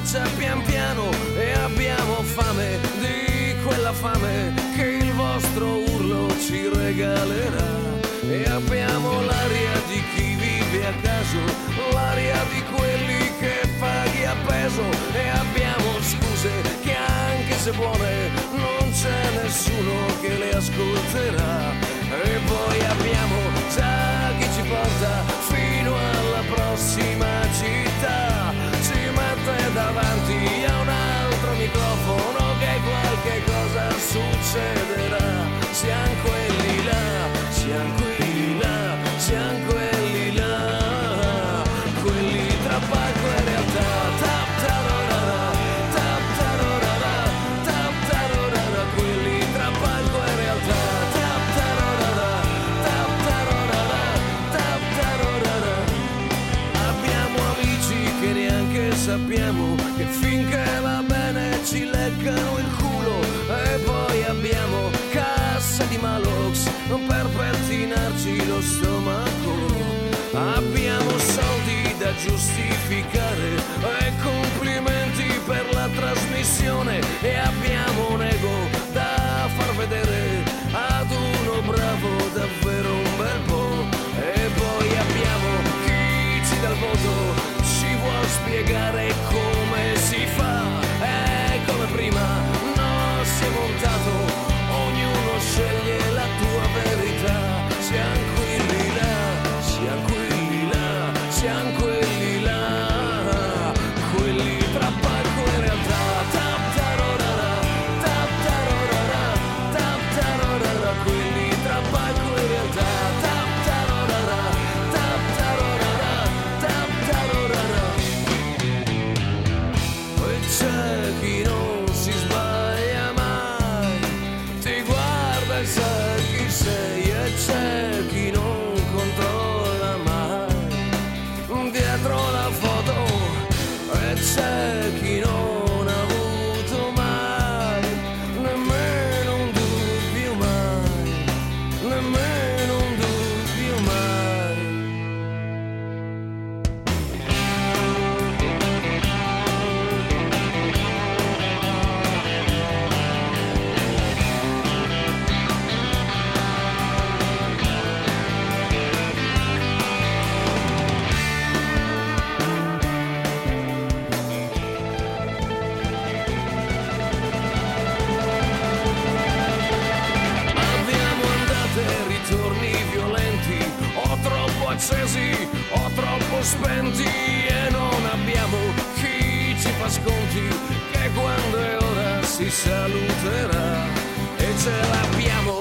faccia pian piano e abbiamo fame di quella fame che il vostro urlo ci regalerà. E abbiamo l'aria di chi vive a caso, l'aria di quelli che paghi a peso. E abbiamo scuse che anche se buone non c'è nessuno che le ascolterà. E poi abbiamo già chi ci porta fino alla prossima città, ci mette davanti a un altro microfono che qualche cosa succederà. Siamo quelli là, siamo quelli là, siamo quelli là, quelli tra palco e realtà. Tap tarorara, tap tarorara, tap tarorara, quelli tra palco e realtà. Tap tarorara, tap tarorara, tap tarorara. Abbiamo amici che neanche sappiamo che finché va bene ci leccano il culo. E poi abbiamo cassa di Malox per pettinarci lo stomaco. Abbiamo soldi da giustificare e complimenti per la trasmissione. E abbiamo un ego da far vedere ad uno bravo davvero un bel po'. E poi abbiamo chi ci dà il voto, ci vuol spiegare come si fa. E come prima non si è montato, ognuno sceglie la tua verità. Siamo quelli là, siamo quelli là, siamo quelli là, quelli tra palco e realtà. Tap tarorara, tap tarorara, tap tarorara, quelli tra palco e realtà. Tap tarorara, tap tarorara, tap tarorara. E c'è chi non si sbaglia mai, ti guarda e sa chi sei. E c'è chi non controlla mai dietro la foto. E c'è chi non ha avuto mai nemmeno un dubbio mai, nemmeno un dubbio mai. Abbiamo andate e ritorni violenti, o troppo accesi o troppo spenti. E non abbiamo chi ci fa sconti che quando è ora si saluterà. E ce l'abbiamo